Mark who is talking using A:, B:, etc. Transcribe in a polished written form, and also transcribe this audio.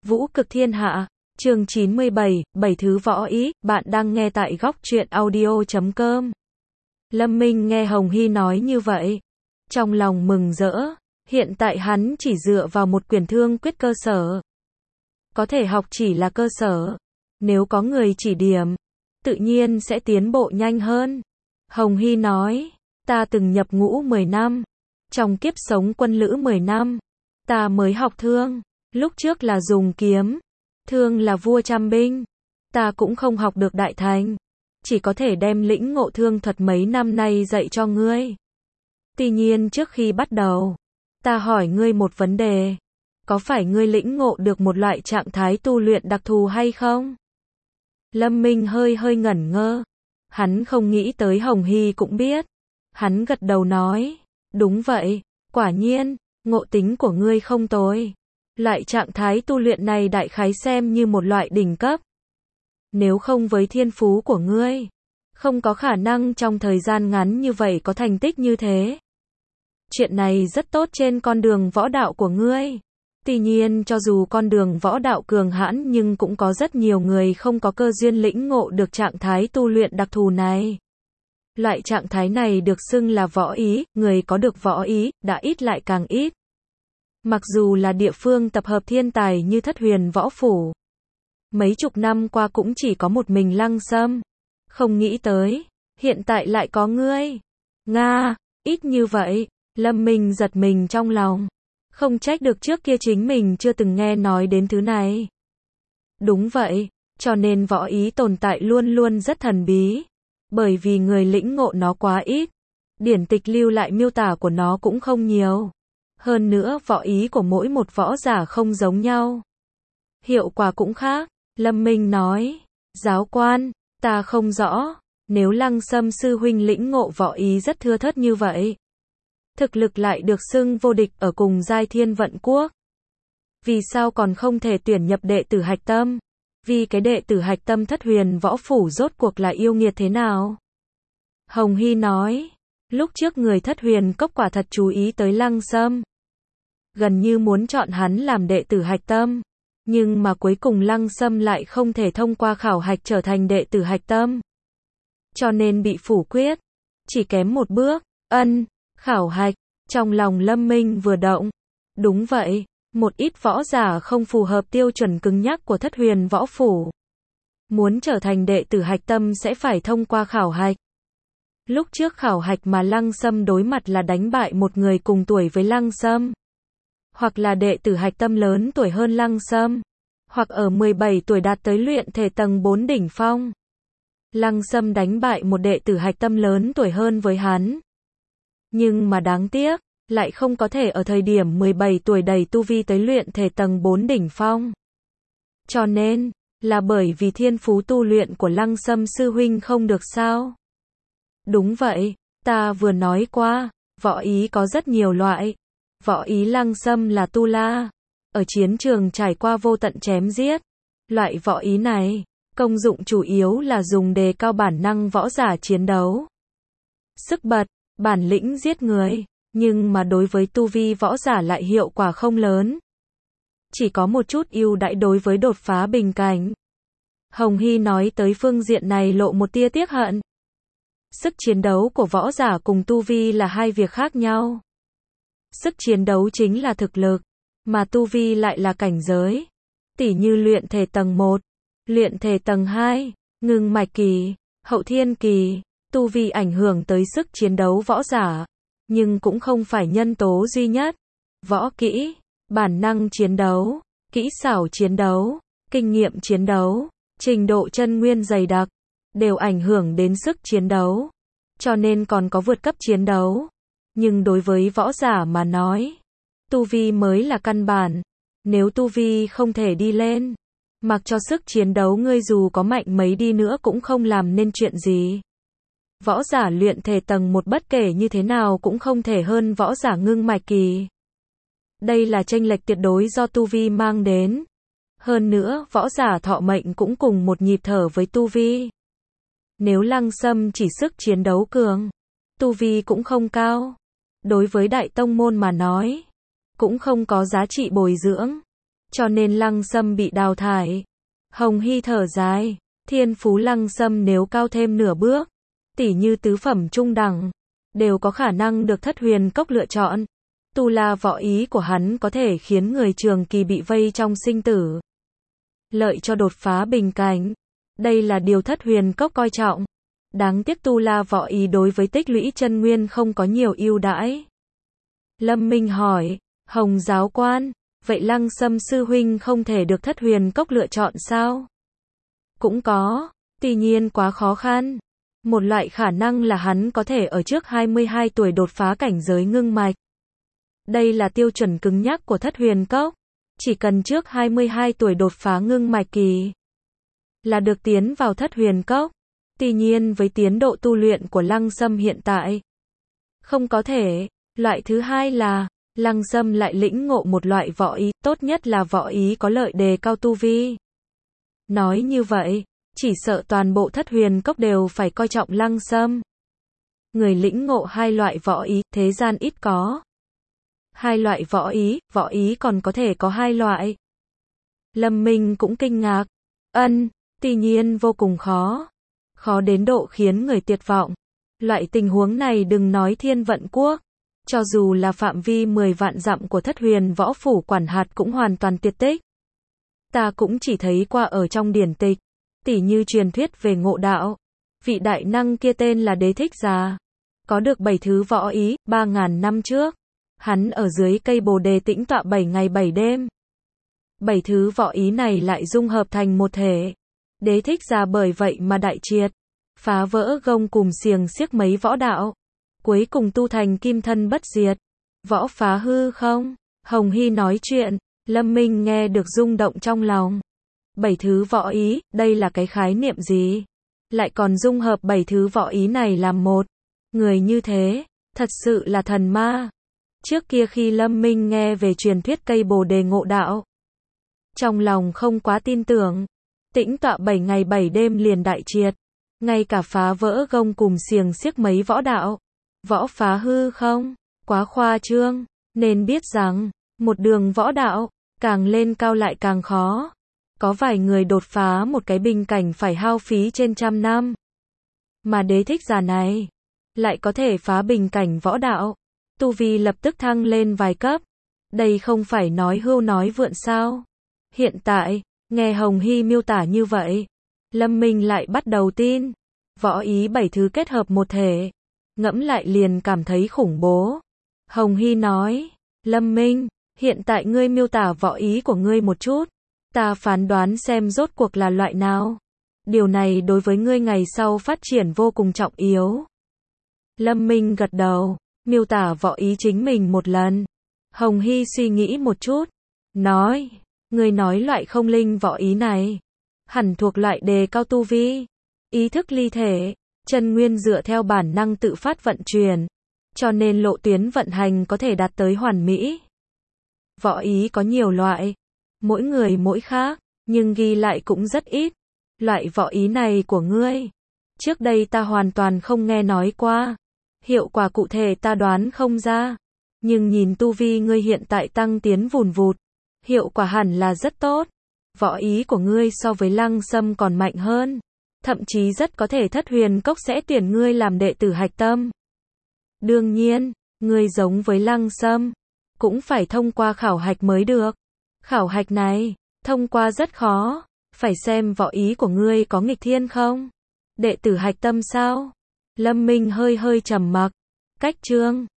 A: Vũ cực thiên hạ, chương 97, 7 thứ võ ý, bạn đang nghe tại góc truyện audio.com. Lâm Minh nghe Hồng Hy nói như vậy, trong lòng mừng rỡ, hiện tại hắn chỉ dựa vào một quyền thương quyết cơ sở. Có thể học chỉ là cơ sở, nếu có người chỉ điểm, tự nhiên sẽ tiến bộ nhanh hơn. Hồng Hy nói, ta từng nhập ngũ 10 năm, trong kiếp sống quân lữ 10 năm, ta mới học thương. Lúc trước là dùng kiếm, thương là vua trăm binh, ta cũng không học được đại thành, chỉ có thể đem lĩnh ngộ thương thuật mấy năm nay dạy cho ngươi. Tuy nhiên trước khi bắt đầu, ta hỏi ngươi một vấn đề, có phải ngươi lĩnh ngộ được một loại trạng thái tu luyện đặc thù hay không? Lâm Minh hơi ngẩn ngơ, hắn không nghĩ tới Hồng Hy cũng biết. Hắn gật đầu nói, đúng vậy, quả nhiên, ngộ tính của ngươi không tồi. Loại trạng thái tu luyện này đại khái xem như một loại đỉnh cấp. Nếu không với thiên phú của ngươi, không có khả năng trong thời gian ngắn như vậy có thành tích như thế. Chuyện này rất tốt trên con đường võ đạo của ngươi. Tuy nhiên cho dù con đường võ đạo cường hãn nhưng cũng có rất nhiều người không có cơ duyên lĩnh ngộ được trạng thái tu luyện đặc thù này. Loại trạng thái này được xưng là võ ý, người có được võ ý, đã ít lại càng ít. Mặc dù là địa phương tập hợp thiên tài như Thất Huyền Võ Phủ, mấy chục năm qua cũng chỉ có một mình Lăng Sâm. Không nghĩ tới, hiện tại lại có ngươi. Nga, ít như vậy, Lâm Minh giật mình trong lòng. Không trách được trước kia chính mình chưa từng nghe nói đến thứ này. Đúng vậy, cho nên võ ý tồn tại luôn luôn rất thần bí. Bởi vì người lĩnh ngộ nó quá ít, điển tịch lưu lại miêu tả của nó cũng không nhiều. Hơn nữa võ ý của mỗi một võ giả không giống nhau, hiệu quả cũng khác. Lâm Minh nói, giáo quan, ta không rõ, nếu Lăng Sâm sư huynh lĩnh ngộ võ ý rất thưa thớt như vậy, thực lực lại được xưng vô địch ở cùng giai Thiên Vận Quốc, vì sao còn không thể tuyển nhập đệ tử hạch tâm? Vì cái đệ tử hạch tâm Thất Huyền Võ Phủ rốt cuộc là yêu nghiệt thế nào? Hồng Hy nói, lúc trước người Thất Huyền Cốc quả thật chú ý tới Lăng Sâm, gần như muốn chọn hắn làm đệ tử hạch tâm, nhưng mà cuối cùng Lăng Sâm lại không thể thông qua khảo hạch trở thành đệ tử hạch tâm, cho nên bị phủ quyết, chỉ kém một bước. Khảo hạch. Trong lòng Lâm Minh vừa động, đúng vậy, một ít võ giả không phù hợp tiêu chuẩn cứng nhắc của Thất Huyền Võ Phủ, muốn trở thành đệ tử hạch tâm sẽ phải thông qua khảo hạch. Lúc trước khảo hạch mà Lăng Sâm đối mặt là đánh bại một người cùng tuổi với Lăng Sâm, hoặc là đệ tử hạch tâm lớn tuổi hơn Lăng Sâm, hoặc ở 17 tuổi đạt tới luyện thể tầng 4 đỉnh phong. Lăng Sâm đánh bại một đệ tử hạch tâm lớn tuổi hơn với hắn, nhưng mà đáng tiếc, lại không có thể ở thời điểm 17 tuổi đẩy tu vi tới luyện thể tầng 4 đỉnh phong. Cho nên, là bởi vì thiên phú tu luyện của Lăng Sâm sư huynh không được sao? Đúng vậy, ta vừa nói qua, võ ý có rất nhiều loại. Võ ý Lăng Sâm là tu la, ở chiến trường trải qua vô tận chém giết. Loại võ ý này, công dụng chủ yếu là dùng đề cao bản năng võ giả chiến đấu, sức bật, bản lĩnh giết người, nhưng mà đối với tu vi võ giả lại hiệu quả không lớn. Chỉ có một chút ưu đãi đối với đột phá bình cảnh. Hồng Hy nói tới phương diện này lộ một tia tiếc hận. Sức chiến đấu của võ giả cùng tu vi là hai việc khác nhau. Sức chiến đấu chính là thực lực, mà tu vi lại là cảnh giới. Tỉ như luyện thể tầng 1, luyện thể tầng 2, ngưng mạch kỳ, hậu thiên kỳ, tu vi ảnh hưởng tới sức chiến đấu võ giả, nhưng cũng không phải nhân tố duy nhất. Võ kỹ, bản năng chiến đấu, kỹ xảo chiến đấu, kinh nghiệm chiến đấu, trình độ chân nguyên dày đặc, đều ảnh hưởng đến sức chiến đấu. Cho nên còn có vượt cấp chiến đấu. Nhưng đối với võ giả mà nói, tu vi mới là căn bản. Nếu tu vi không thể đi lên, mặc cho sức chiến đấu ngươi dù có mạnh mấy đi nữa cũng không làm nên chuyện gì. Võ giả luyện thể tầng 1 bất kể như thế nào cũng không thể hơn võ giả ngưng mạch kỳ. Đây là chênh lệch tuyệt đối do tu vi mang đến. Hơn nữa, võ giả thọ mệnh cũng cùng một nhịp thở với tu vi. Nếu Lăng Sâm chỉ sức chiến đấu cường, tu vi cũng không cao, đối với đại tông môn mà nói, cũng không có giá trị bồi dưỡng. cho nên Lăng Sâm bị đào thải. Hồng Hy thở dài, thiên phú Lăng Sâm nếu cao thêm nửa bước, tỉ như tứ phẩm trung đẳng, đều có khả năng được Thất Huyền Cốc lựa chọn. Tu la võ ý của hắn có thể khiến người trường kỳ bị vây trong sinh tử, lợi cho đột phá bình cảnh. Đây là điều Thất Huyền Cốc coi trọng. Đáng tiếc tu la võ ý đối với tích lũy chân nguyên không có nhiều ưu đãi. Lâm Minh hỏi, Hồng giáo quan, vậy Lăng Sâm sư huynh không thể được Thất Huyền Cốc lựa chọn sao? Cũng có, tuy nhiên quá khó khăn. Một loại khả năng là hắn có thể ở trước 22 tuổi đột phá cảnh giới ngưng mạch. Đây là tiêu chuẩn cứng nhắc của Thất Huyền Cốc. Chỉ cần trước 22 tuổi đột phá ngưng mạch kỳ là được tiến vào Thất Huyền Cốc. Tuy nhiên với tiến độ tu luyện của Lăng Sâm hiện tại, không có thể. Loại thứ hai là, Lăng Sâm lại lĩnh ngộ một loại võ ý, tốt nhất là võ ý có lợi đề cao tu vi. Nói như vậy, chỉ sợ toàn bộ Thất Huyền Cốc đều phải coi trọng Lăng Sâm. Người lĩnh ngộ hai loại võ ý, thế gian ít có. Hai loại võ ý còn có thể có hai loại. Lâm Minh cũng kinh ngạc. Tuy nhiên vô cùng khó. Khó đến độ khiến người tuyệt vọng. Loại tình huống này đừng nói Thiên Vận Quốc. Cho dù là phạm vi 10 vạn dặm của Thất Huyền Võ Phủ quản hạt cũng hoàn toàn tuyệt tích. Ta cũng chỉ thấy qua ở trong điển tịch. Tỉ như truyền thuyết về ngộ đạo. Vị đại năng kia tên là Đế Thích Giả. Có được 7 thứ võ ý, 3.000 năm trước. Hắn ở dưới cây bồ đề tĩnh tọa 7 ngày 7 đêm. 7 thứ võ ý này lại dung hợp thành một thể. Đế Thích Giả bởi vậy mà đại triệt. Phá vỡ gông cùm xiềng xiếc mấy võ đạo. Cuối cùng tu thành kim thân bất diệt. Võ phá hư không? Hồng Hy nói chuyện. Lâm Minh nghe được rung động trong lòng. 7 thứ võ ý, đây là cái khái niệm gì? Lại còn dung hợp 7 thứ võ ý này làm một. Người như thế, thật sự là thần ma. Trước kia khi Lâm Minh nghe về truyền thuyết cây bồ đề ngộ đạo, trong lòng không quá tin tưởng. Tĩnh tọa 7 ngày 7 đêm liền đại triệt. Ngay cả phá vỡ gông cùm xiềng xiếc mấy võ đạo. Võ phá hư không? Quá khoa trương. Nên biết rằng, một đường võ đạo, càng lên cao lại càng khó. Có vài người đột phá một cái bình cảnh phải hao phí trên 100 năm. Mà Đế Thích Giả này, lại có thể phá bình cảnh võ đạo. Tu vi lập tức thăng lên vài cấp. Đây không phải nói hưu nói vượn sao? Hiện tại, nghe Hồng Hy miêu tả như vậy, Lâm Minh lại bắt đầu tin. Võ ý 7 thứ kết hợp một thể. Ngẫm lại liền cảm thấy khủng bố. Hồng Hy nói, Lâm Minh, hiện tại ngươi miêu tả võ ý của ngươi một chút. Ta phán đoán xem rốt cuộc là loại nào. Điều này đối với ngươi ngày sau phát triển vô cùng trọng yếu. Lâm Minh gật đầu, miêu tả võ ý chính mình một lần. Hồng Hy suy nghĩ một chút, nói, ngươi nói loại không linh võ ý này, hẳn thuộc loại đề cao tu vi, ý thức ly thể, chân nguyên dựa theo bản năng tự phát vận chuyển, cho nên lộ tuyến vận hành có thể đạt tới hoàn mỹ. Võ ý có nhiều loại, mỗi người mỗi khác, nhưng ghi lại cũng rất ít. Loại võ ý này của ngươi, trước đây ta hoàn toàn không nghe nói qua. Hiệu quả cụ thể ta đoán không ra. Nhưng nhìn tu vi ngươi hiện tại tăng tiến vùn vụt, hiệu quả hẳn là rất tốt. Võ ý của ngươi so với Lăng Sâm còn mạnh hơn. Thậm chí rất có thể Thất Huyền Cốc sẽ tuyển ngươi làm đệ tử hạch tâm. Đương nhiên, ngươi giống với Lăng Sâm, cũng phải thông qua khảo hạch mới được. Khảo hạch này, thông qua rất khó. Phải xem võ ý của ngươi có nghịch thiên không? Đệ tử hạch tâm sao? Lâm Minh hơi trầm mặc. Cách chương